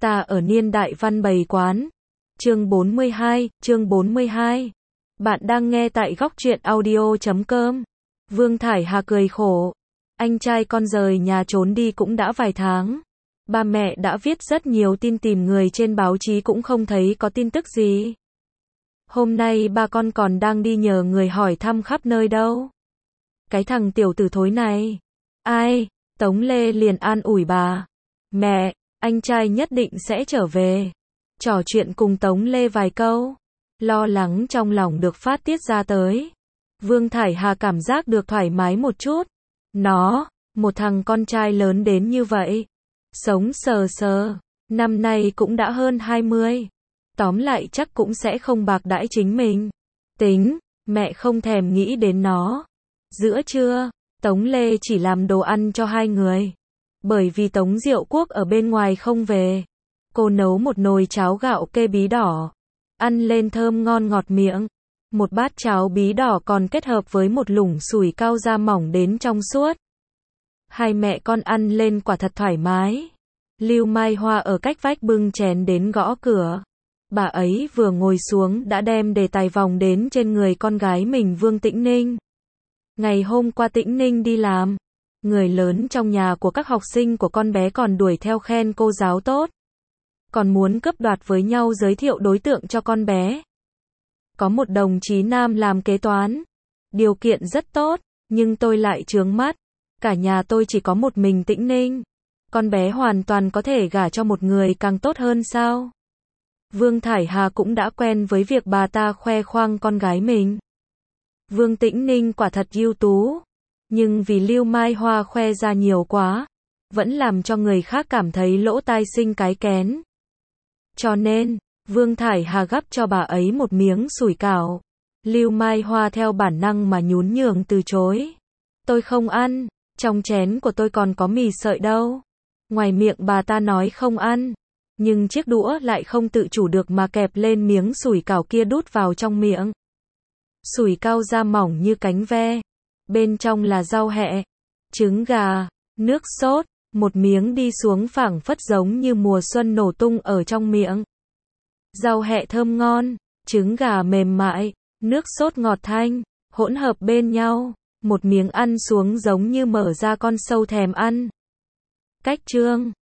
Ta ở niên đại văn bày quán. Chương 42. Bạn đang nghe tại góc truyện audio.com. Vương Thải Hà cười khổ. Anh trai con rời nhà trốn đi cũng đã vài tháng. Ba mẹ đã viết rất nhiều tin tìm người trên báo chí cũng không thấy có tin tức gì. Hôm nay ba con còn đang đi nhờ người hỏi thăm khắp nơi đâu. Cái thằng tiểu tử thối này. Ai? Tống Lê liền an ủi bà. Mẹ, anh trai nhất định sẽ trở về. Trò chuyện cùng Tống Lê vài câu. Lo lắng trong lòng được phát tiết ra tới. Vương Thải Hà cảm giác được thoải mái một chút. Một thằng con trai lớn đến như vậy. Sống sờ sờ, năm nay cũng đã hơn 20. Tóm lại chắc cũng sẽ không bạc đãi chính mình. Tính, mẹ không thèm nghĩ đến nó. Giữa trưa, Tống Lê chỉ làm đồ ăn cho hai người. Bởi vì Tống Diệu Quốc ở bên ngoài không về. Cô nấu một nồi cháo gạo kê bí đỏ. Ăn lên thơm ngon ngọt miệng. Một bát cháo bí đỏ còn kết hợp với một lủng sủi cau da mỏng đến trong suốt. Hai mẹ con ăn lên quả thật thoải mái. Lưu Mai Hoa ở cách vách bưng chén đến gõ cửa. Bà ấy vừa ngồi xuống đã đem đề tài vòng đến trên người con gái mình Vương Tĩnh Ninh. Ngày hôm qua Tĩnh Ninh đi làm. Người lớn trong nhà của các học sinh của con bé còn đuổi theo khen cô giáo tốt. Còn muốn cướp đoạt với nhau giới thiệu đối tượng cho con bé. Có một đồng chí nam làm kế toán. Điều kiện rất tốt, nhưng tôi lại chướng mắt. Cả nhà tôi chỉ có một mình Tĩnh Ninh. Con bé hoàn toàn có thể gả cho một người càng tốt hơn sao? Vương Thải Hà cũng đã quen với việc bà ta khoe khoang con gái mình. Vương Tĩnh Ninh quả thật ưu tú. Nhưng vì Lưu Mai Hoa khoe ra nhiều quá, vẫn làm cho người khác cảm thấy lỗ tai sinh cái kén. Cho nên, Vương Thải Hà gắp cho bà ấy một miếng sủi cảo. Lưu Mai Hoa theo bản năng mà nhún nhường từ chối. Tôi không ăn, trong chén của tôi còn có mì sợi đâu. Ngoài miệng bà ta nói không ăn, nhưng chiếc đũa lại không tự chủ được mà kẹp lên miếng sủi cảo kia đút vào trong miệng. Sủi cau da mỏng như cánh ve. Bên trong là rau hẹ, trứng gà, nước sốt, một miếng đi xuống phảng phất giống như mùa xuân nổ tung ở trong miệng. Rau hẹ thơm ngon, trứng gà mềm mại, nước sốt ngọt thanh, hỗn hợp bên nhau, một miếng ăn xuống giống như mở ra con sâu thèm ăn. Cách chương